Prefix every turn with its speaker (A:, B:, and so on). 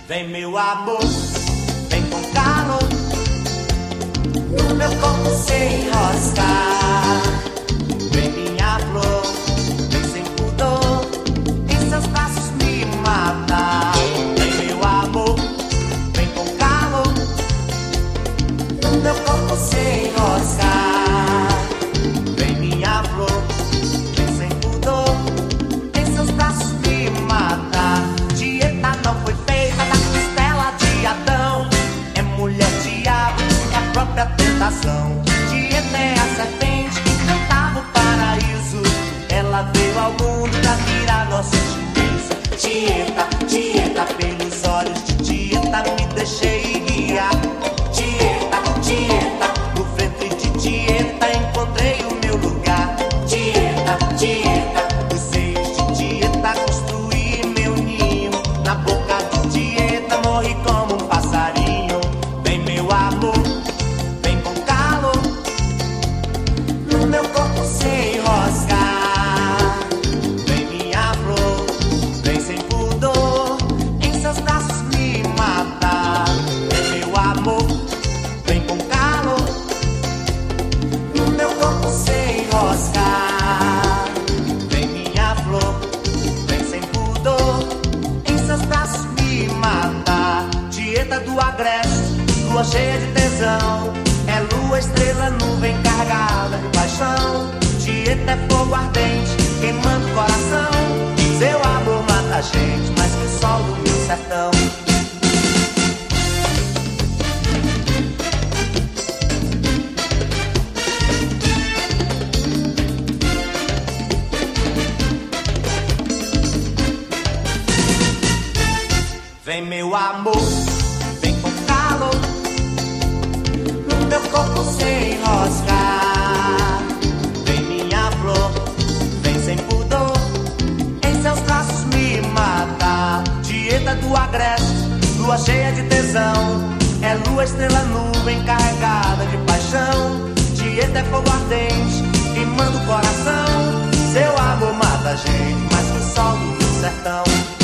A: Vem meu amor, vem com calor, no meu corpo sem enroscar. Vem minha flor, vem sem pudor, em seus braços me matar. Vem meu amor, vem com calor, no meu corpo sem enroscar. Vem minha flor, vem sem pudor, em seus braços me matar. Dieta não foi feita da costela de Adão, é mulher diabo, é a própria tentação. Dieta é a serpente que cantava o paraíso, ela veio ao mundo pra tirar nossa juízo. Dieta, dieta, pelos olhos de dieta me deixei guiar. Dieta, dieta, no ventre de dieta encontrei o meu lugar. Dieta, dieta, nos seios de dieta construí meu ninho. Na boca de dieta morri como um passarinho. Vem meu amor, vem com calor, no meu corpo sem enroscar. Vem minha flor, vem sem pudor, em seus braços me matar. Vem meu amor, vem com calor, no meu corpo sem enroscar. Vem minha flor, vem sem pudor, em seus braços me matar. Dieta do agreste, lua cheia de tesão, é lua, estrela, nuvem carregada de paixão. Dieta é fogo ardente, queimando o coração. Seu amor mata a gente, mais que o sol do meu sertão. Vem meu amor, vem com calor, no meu corpo sem enroscar. Vem minha flor, vem sem pudor, em seus braços me matar. Dieta do agreste, lua cheia de tesão, é lua, estrela, nuvem carregada de paixão. Dieta é fogo ardente, queimando o coração. Seu amor mata a gente, mais que o sol do meu sertão.